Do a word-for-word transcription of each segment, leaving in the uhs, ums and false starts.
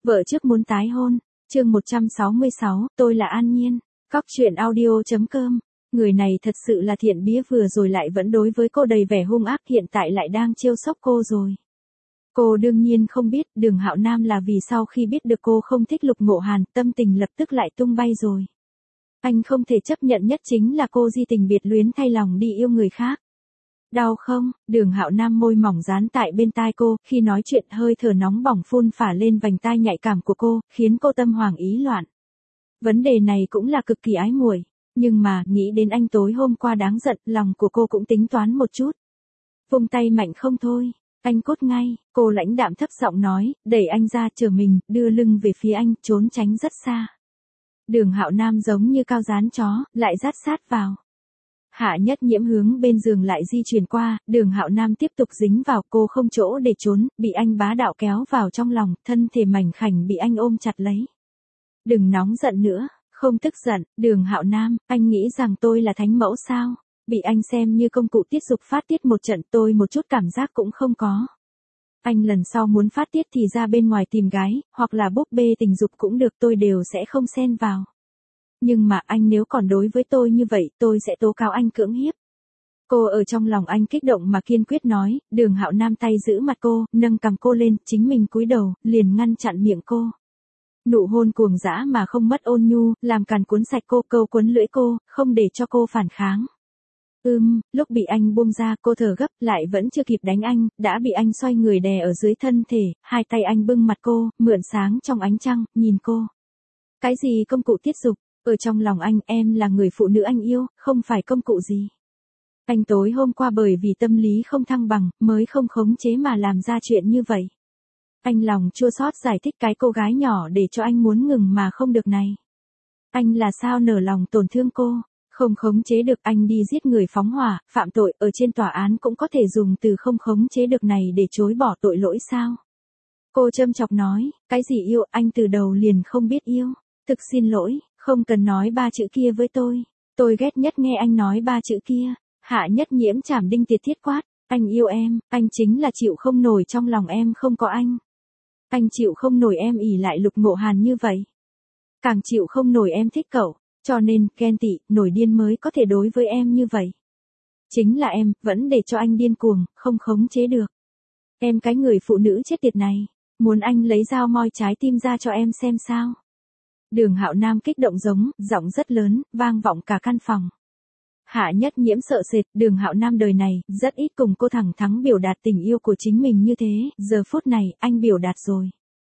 Vợ trước muốn tái hôn, chương một trăm sáu mươi sáu, tôi là An Nhiên, Cóc truyện audio chấm com. Người này thật sự là thiện bía, vừa rồi lại vẫn đối với cô đầy vẻ hung ác, hiện tại lại đang trêu xốc cô rồi. Cô đương nhiên không biết Đường Hạo Nam là vì sau khi biết được cô không thích Lục Ngộ Hàn, tâm tình lập tức lại tung bay rồi. Anh không thể chấp nhận nhất chính là cô di tình biệt luyến thay lòng đi yêu người khác. Đau không? Đường Hạo Nam môi mỏng dán tại bên tai cô, khi nói chuyện hơi thở nóng bỏng phun phả lên vành tai nhạy cảm của cô, khiến cô tâm hoảng ý loạn. Vấn đề này cũng là cực kỳ ái muội, nhưng mà nghĩ đến anh tối hôm qua đáng giận, lòng của cô cũng tính toán một chút. Vung tay mạnh không thôi, anh cút ngay, cô lãnh đạm thấp giọng nói, đẩy anh ra, chờ mình, đưa lưng về phía anh, trốn tránh rất xa. Đường Hạo Nam giống như cao dán chó, lại dát sát vào. Hạ Nhất Nhiễm hướng bên giường lại di chuyển qua, Đường Hạo Nam tiếp tục dính vào, cô không chỗ để trốn, bị anh bá đạo kéo vào trong lòng, thân thể mảnh khảnh bị anh ôm chặt lấy. Đừng nóng giận nữa, không tức giận, Đường Hạo Nam, anh nghĩ rằng tôi là thánh mẫu sao? Bị anh xem như công cụ tiết dục phát tiết một trận, tôi một chút cảm giác cũng không có. Anh lần sau muốn phát tiết thì ra bên ngoài tìm gái, hoặc là búp bê tình dục cũng được, tôi đều sẽ không xen vào. Nhưng mà anh nếu còn đối với tôi như vậy, tôi sẽ tố cáo anh cưỡng hiếp. Cô ở trong lòng anh kích động mà kiên quyết nói. Đường Hạo Nam tay giữ mặt cô, nâng cằm cô lên, chính mình cúi đầu, liền ngăn chặn miệng cô. Nụ hôn cuồng dã mà không mất ôn nhu, làm càn cuốn sạch cô, câu cuốn lưỡi cô, không để cho cô phản kháng. Ưm, lúc bị anh buông ra, cô thở gấp, lại vẫn chưa kịp đánh anh, đã bị anh xoay người đè ở dưới thân thể, hai tay anh bưng mặt cô, mượn sáng trong ánh trăng, nhìn cô. Cái gì công cụ tiết dục? Ở trong lòng anh, em là người phụ nữ anh yêu, không phải công cụ gì. Anh tối hôm qua bởi vì tâm lý không thăng bằng, mới không khống chế mà làm ra chuyện như vậy. Anh lòng chua xót giải thích cái cô gái nhỏ để cho anh muốn ngừng mà không được này. Anh là sao nở lòng tổn thương cô, không khống chế được, anh đi giết người phóng hỏa, phạm tội, ở trên tòa án cũng có thể dùng từ không khống chế được này để chối bỏ tội lỗi sao? Cô châm chọc nói, cái gì yêu, anh từ đầu liền không biết yêu, thực xin lỗi. Không cần nói ba chữ kia với tôi. Tôi ghét nhất nghe anh nói ba chữ kia. Hạ Nhất Nhiễm chảm đinh tiệt thiết quát. Anh yêu em, anh chính là chịu không nổi trong lòng em không có anh. Anh chịu không nổi em ỷ lại Lục Ngộ Hàn như vậy. Càng chịu không nổi em thích cậu. Cho nên, ghen tị, nổi điên mới có thể đối với em như vậy. Chính là em, vẫn để cho anh điên cuồng, không khống chế được. Em cái người phụ nữ chết tiệt này. Muốn anh lấy dao moi trái tim ra cho em xem sao. Đường Hạo Nam kích động giống, giọng rất lớn, vang vọng cả căn phòng. Hạ Nhất Nhiễm sợ sệt, Đường Hạo Nam đời này, rất ít cùng cô thẳng thắn biểu đạt tình yêu của chính mình như thế, giờ phút này, anh biểu đạt rồi.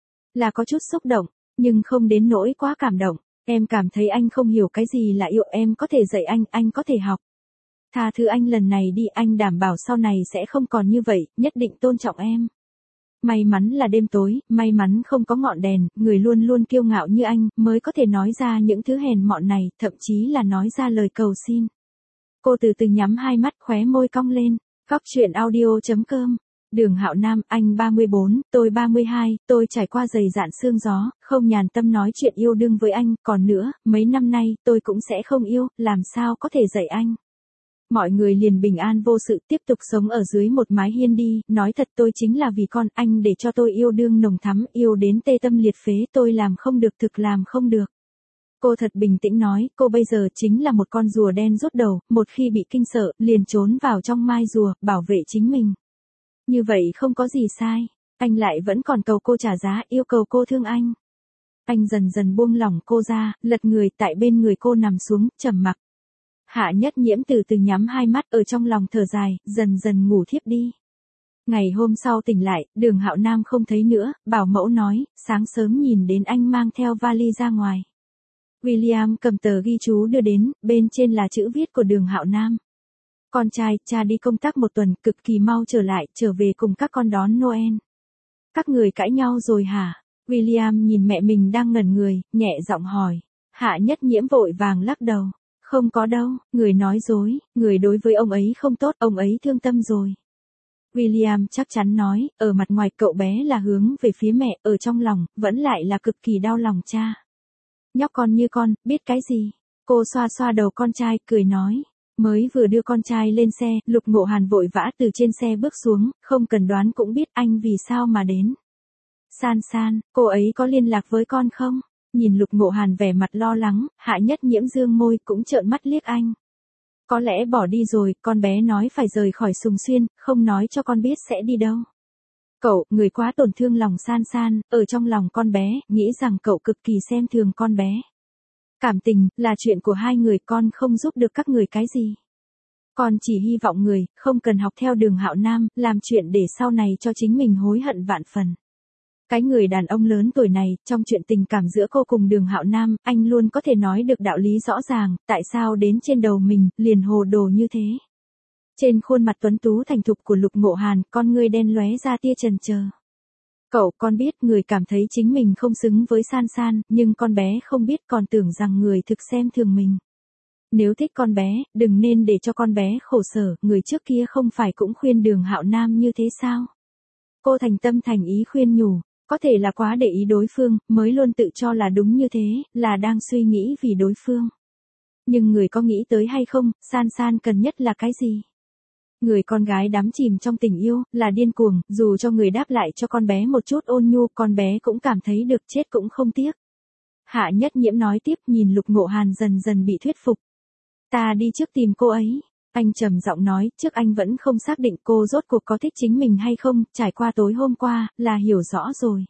Là có chút xúc động, nhưng không đến nỗi quá cảm động, em cảm thấy anh không hiểu cái gì là yêu, em có thể dạy anh, anh có thể học. Tha thứ anh lần này đi, anh đảm bảo sau này sẽ không còn như vậy, nhất định tôn trọng em. May mắn là đêm tối, may mắn không có ngọn đèn, người luôn luôn kiêu ngạo như anh, mới có thể nói ra những thứ hèn mọn này, thậm chí là nói ra lời cầu xin. Cô từ từ nhắm hai mắt, khóe môi cong lên. Cóc truyện audio chấm com. Đường Hạo Nam, anh ba mươi bốn, tôi ba mươi hai, tôi trải qua dày dạn sương gió, không nhàn tâm nói chuyện yêu đương với anh, còn nữa, mấy năm nay, tôi cũng sẽ không yêu, làm sao có thể dạy anh. Mọi người liền bình an vô sự tiếp tục sống ở dưới một mái hiên đi, nói thật tôi chính là vì con anh để cho tôi yêu đương nồng thắm, yêu đến tê tâm liệt phế, tôi làm không được, thực làm không được. Cô thật bình tĩnh nói, cô bây giờ chính là một con rùa đen rút đầu, một khi bị kinh sợ, liền trốn vào trong mai rùa, bảo vệ chính mình. Như vậy không có gì sai, anh lại vẫn còn cầu cô trả giá, yêu cầu cô thương anh. Anh dần dần buông lỏng cô ra, lật người tại bên người cô nằm xuống, trầm mặc. Hạ Nhất Nhiễm từ từ nhắm hai mắt, ở trong lòng thở dài, dần dần ngủ thiếp đi. Ngày hôm sau tỉnh lại, Đường Hạo Nam không thấy nữa, bảo mẫu nói, sáng sớm nhìn đến anh mang theo vali ra ngoài. William cầm tờ ghi chú đưa đến, bên trên là chữ viết của Đường Hạo Nam. Con trai, cha đi công tác một tuần, cực kỳ mau trở lại, trở về cùng các con đón Noel. Các người cãi nhau rồi hả? William nhìn mẹ mình đang ngẩn người, nhẹ giọng hỏi. Hạ Nhất Nhiễm vội vàng lắc đầu. Không có đâu, người nói dối, người đối với ông ấy không tốt, ông ấy thương tâm rồi. William chắc chắn nói, ở mặt ngoài cậu bé là hướng về phía mẹ, ở trong lòng, vẫn lại là cực kỳ đau lòng cha. Nhóc con như con, biết cái gì? Cô xoa xoa đầu con trai, cười nói. Mới vừa đưa con trai lên xe, Lục Ngộ Hàn vội vã từ trên xe bước xuống, không cần đoán cũng biết anh vì sao mà đến. San San, cô ấy có liên lạc với con không? Nhìn Lục Ngộ Hàn vẻ mặt lo lắng, Hạ Nhất Nhiễm dương môi cũng trợn mắt liếc anh. Có lẽ bỏ đi rồi, con bé nói phải rời khỏi Sùng Xuyên, không nói cho con biết sẽ đi đâu. Cậu, người quá tổn thương lòng San San, ở trong lòng con bé, nghĩ rằng cậu cực kỳ xem thường con bé. Cảm tình, là chuyện của hai người, con không giúp được các người cái gì. Con chỉ hy vọng người, không cần học theo Đường Hạo Nam, làm chuyện để sau này cho chính mình hối hận vạn phần. Cái người đàn ông lớn tuổi này, trong chuyện tình cảm giữa cô cùng Đường Hạo Nam, anh luôn có thể nói được đạo lý rõ ràng, tại sao đến trên đầu mình, liền hồ đồ như thế. Trên khuôn mặt tuấn tú thành thục của Lục Ngộ Hàn, con ngươi đen lóe ra tia chần chờ. Cậu, con biết người cảm thấy chính mình không xứng với San San, nhưng con bé không biết còn tưởng rằng người thực xem thường mình. Nếu thích con bé, đừng nên để cho con bé khổ sở, người trước kia không phải cũng khuyên Đường Hạo Nam như thế sao? Cô thành tâm thành ý khuyên nhủ, có thể là quá để ý đối phương, mới luôn tự cho là đúng như thế, là đang suy nghĩ vì đối phương. Nhưng người có nghĩ tới hay không, San San cần nhất là cái gì? Người con gái đắm chìm trong tình yêu, là điên cuồng, dù cho người đáp lại cho con bé một chút ôn nhu, con bé cũng cảm thấy được chết cũng không tiếc. Hạ Nhất Nhiễm nói tiếp, nhìn Lục Ngộ Hàn dần dần bị thuyết phục. Ta đi trước tìm cô ấy. Anh trầm giọng nói, trước anh vẫn không xác định cô rốt cuộc có thích chính mình hay không, trải qua tối hôm qua, là hiểu rõ rồi.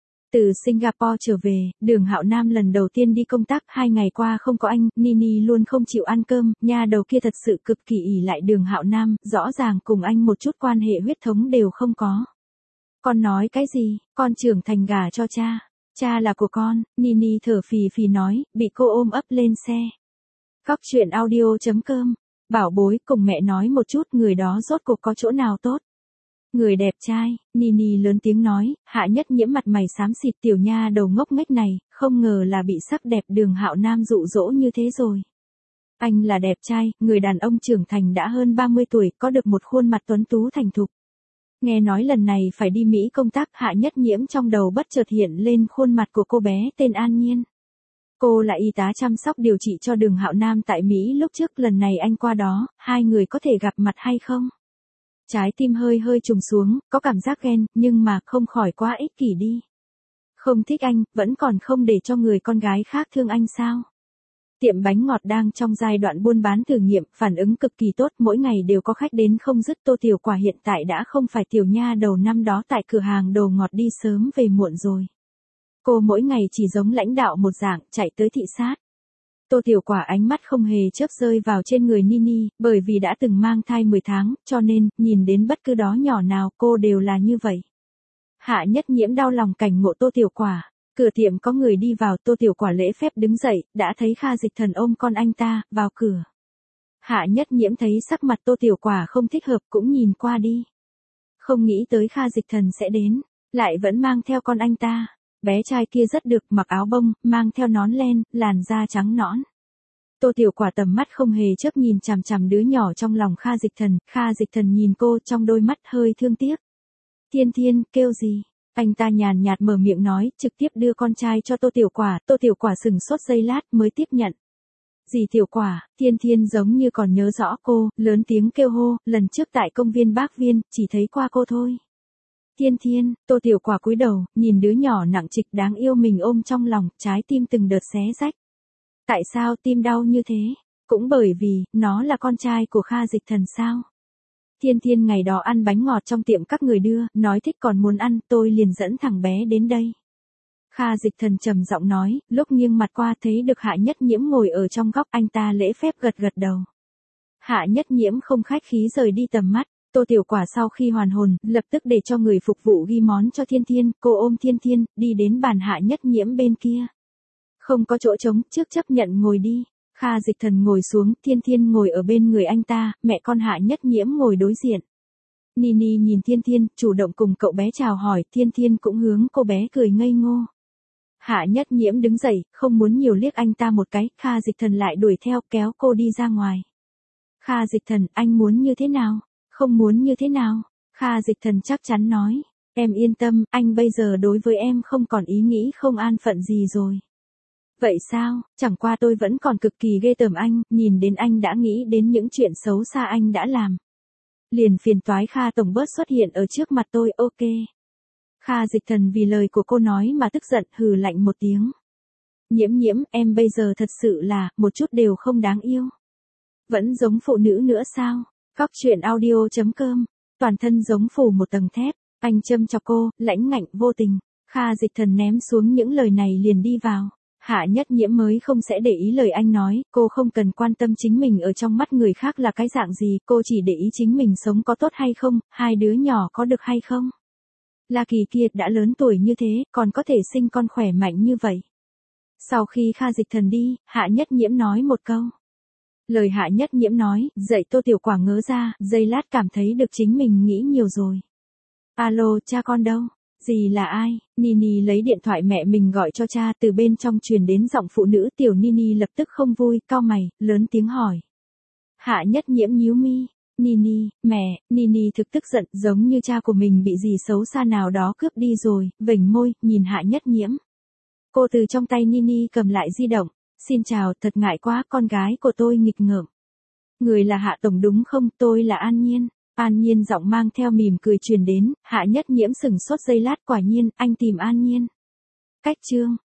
Từ Singapore trở về, Đường Hạo Nam lần đầu tiên đi công tác, hai ngày qua không có anh, Nini luôn không chịu ăn cơm, nha đầu kia thật sự cực kỳ ỷ lại Đường Hạo Nam, rõ ràng cùng anh một chút quan hệ huyết thống đều không có. Con nói cái gì, con trưởng thành gả cho cha, cha là của con, Nini thở phì phì nói, bị cô ôm ấp lên xe. Cóc truyện audio chấm com, bảo bối cùng mẹ nói một chút người đó rốt cuộc có chỗ nào tốt. Người đẹp trai, Nini lớn tiếng nói, Hạ Nhất Nhiễm mặt mày xám xịt, tiểu nha đầu ngốc nghếch này, không ngờ là bị sắc đẹp Đường Hạo Nam dụ dỗ như thế rồi. Anh là đẹp trai, người đàn ông trưởng thành đã hơn ba mươi tuổi, có được một khuôn mặt tuấn tú thành thục. Nghe nói lần này phải đi Mỹ công tác, Hạ Nhất Nhiễm trong đầu bất chợt hiện lên khuôn mặt của cô bé tên An Nhiên. Cô là y tá chăm sóc điều trị cho Đường Hạo Nam tại Mỹ lúc trước, lần này anh qua đó, hai người có thể gặp mặt hay không? Trái tim hơi hơi trùng xuống, có cảm giác ghen, nhưng mà không khỏi quá ích kỷ đi. Không thích anh, vẫn còn không để cho người con gái khác thương anh sao? Tiệm bánh ngọt đang trong giai đoạn buôn bán thử nghiệm, phản ứng cực kỳ tốt, mỗi ngày đều có khách đến không dứt. Tô Tiểu Quả hiện tại đã không phải tiểu nha đầu năm đó tại cửa hàng đồ ngọt đi sớm về muộn rồi. Cô mỗi ngày chỉ giống lãnh đạo một dạng, chạy tới thị sát. Tô Tiểu Quả ánh mắt không hề chớp rơi vào trên người Nini, bởi vì đã từng mang thai mười tháng, cho nên, nhìn đến bất cứ đó nhỏ nào cô đều là như vậy. Hạ Nhất Nhiễm đau lòng cảnh ngộ Tô Tiểu Quả. Cửa tiệm có người đi vào, Tô Tiểu Quả lễ phép đứng dậy, đã thấy Kha Dịch Thần ôm con anh ta, vào cửa. Hạ Nhất Nhiễm thấy sắc mặt Tô Tiểu Quả không thích hợp cũng nhìn qua đi. Không nghĩ tới Kha Dịch Thần sẽ đến, lại vẫn mang theo con anh ta. Bé trai kia rất được, mặc áo bông, mang theo nón len, làn da trắng nõn. Tô Tiểu Quả tầm mắt không hề chớp nhìn chằm chằm đứa nhỏ trong lòng Kha Dịch Thần, Kha Dịch Thần nhìn cô trong đôi mắt hơi thương tiếc. Thiên Thiên, kêu gì? Anh ta nhàn nhạt mở miệng nói, trực tiếp đưa con trai cho Tô Tiểu Quả, Tô Tiểu Quả sừng sốt giây lát mới tiếp nhận. Dì Tiểu Quả, Thiên Thiên giống như còn nhớ rõ cô, lớn tiếng kêu hô, lần trước tại công viên Bác Viên, chỉ thấy qua cô thôi. Thiên Thiên, Tô Tiểu Quả cúi đầu, nhìn đứa nhỏ nặng trịch đáng yêu mình ôm trong lòng, trái tim từng đợt xé rách. Tại sao tim đau như thế? Cũng bởi vì, nó là con trai của Kha Dịch Thần sao? Thiên Thiên ngày đó ăn bánh ngọt trong tiệm các người đưa, nói thích còn muốn ăn, tôi liền dẫn thằng bé đến đây. Kha Dịch Thần trầm giọng nói, lúc nghiêng mặt qua thấy được Hạ Nhất Nhiễm ngồi ở trong góc, anh ta lễ phép gật gật đầu. Hạ Nhất Nhiễm không khách khí rời đi tầm mắt. Tô Tiểu Quả sau khi hoàn hồn, lập tức để cho người phục vụ ghi món cho Thiên Thiên, cô ôm Thiên Thiên, đi đến bàn Hạ Nhất Nhiễm bên kia. Không có chỗ trống, trước chấp nhận ngồi đi. Kha Dịch Thần ngồi xuống, Thiên Thiên ngồi ở bên người anh ta, mẹ con Hạ Nhất Nhiễm ngồi đối diện. Nini nhìn Thiên Thiên, chủ động cùng cậu bé chào hỏi, Thiên Thiên cũng hướng cô bé cười ngây ngô. Hạ Nhất Nhiễm đứng dậy, không muốn nhiều liếc anh ta một cái, Kha Dịch Thần lại đuổi theo, kéo cô đi ra ngoài. Kha Dịch Thần, anh muốn như thế nào? Không muốn như thế nào? Kha Dịch Thần chắc chắn nói. Em yên tâm, anh bây giờ đối với em không còn ý nghĩ không an phận gì rồi. Vậy sao, chẳng qua tôi vẫn còn cực kỳ ghê tởm anh, nhìn đến anh đã nghĩ đến những chuyện xấu xa anh đã làm. Liền phiền toái Kha Tổng bớt xuất hiện ở trước mặt tôi, ok. Kha Dịch Thần vì lời của cô nói mà tức giận hừ lạnh một tiếng. Nhiễm nhiễm, em bây giờ thật sự là, một chút đều không đáng yêu. Vẫn giống phụ nữ nữa sao? Cóc truyện audio chấm com, toàn thân giống phủ một tầng thép, anh châm chọc cô, lãnh ngạnh vô tình. Kha Dịch Thần ném xuống những lời này liền đi vào. Hạ Nhất Nhiễm mới không sẽ để ý lời anh nói, cô không cần quan tâm chính mình ở trong mắt người khác là cái dạng gì, cô chỉ để ý chính mình sống có tốt hay không, hai đứa nhỏ có được hay không. La Kỳ Kiệt đã lớn tuổi như thế, còn có thể sinh con khỏe mạnh như vậy. Sau khi Kha Dịch Thần đi, Hạ Nhất Nhiễm nói một câu. Lời Hạ Nhất Nhiễm nói, dậy Tô Tiểu Quả ngớ ra, giây lát cảm thấy được chính mình nghĩ nhiều rồi. Alo, cha con đâu? Dì là ai? Nini lấy điện thoại mẹ mình gọi cho cha, từ bên trong truyền đến giọng phụ nữ. Tiểu Nini lập tức không vui, cau mày, lớn tiếng hỏi. Hạ Nhất Nhiễm nhíu mi. Nini, mẹ, Nini thực tức giận, giống như cha của mình bị gì xấu xa nào đó cướp đi rồi, vểnh môi, nhìn Hạ Nhất Nhiễm. Cô từ trong tay Nini cầm lại di động. Xin chào, thật ngại quá, con gái của tôi nghịch ngợm. Người là Hạ Tổng đúng không? Tôi là An Nhiên. An Nhiên giọng mang theo mỉm cười truyền đến, Hạ Nhất Nhiễm sững sốt giây lát, quả nhiên, anh tìm An Nhiên. Cách chương.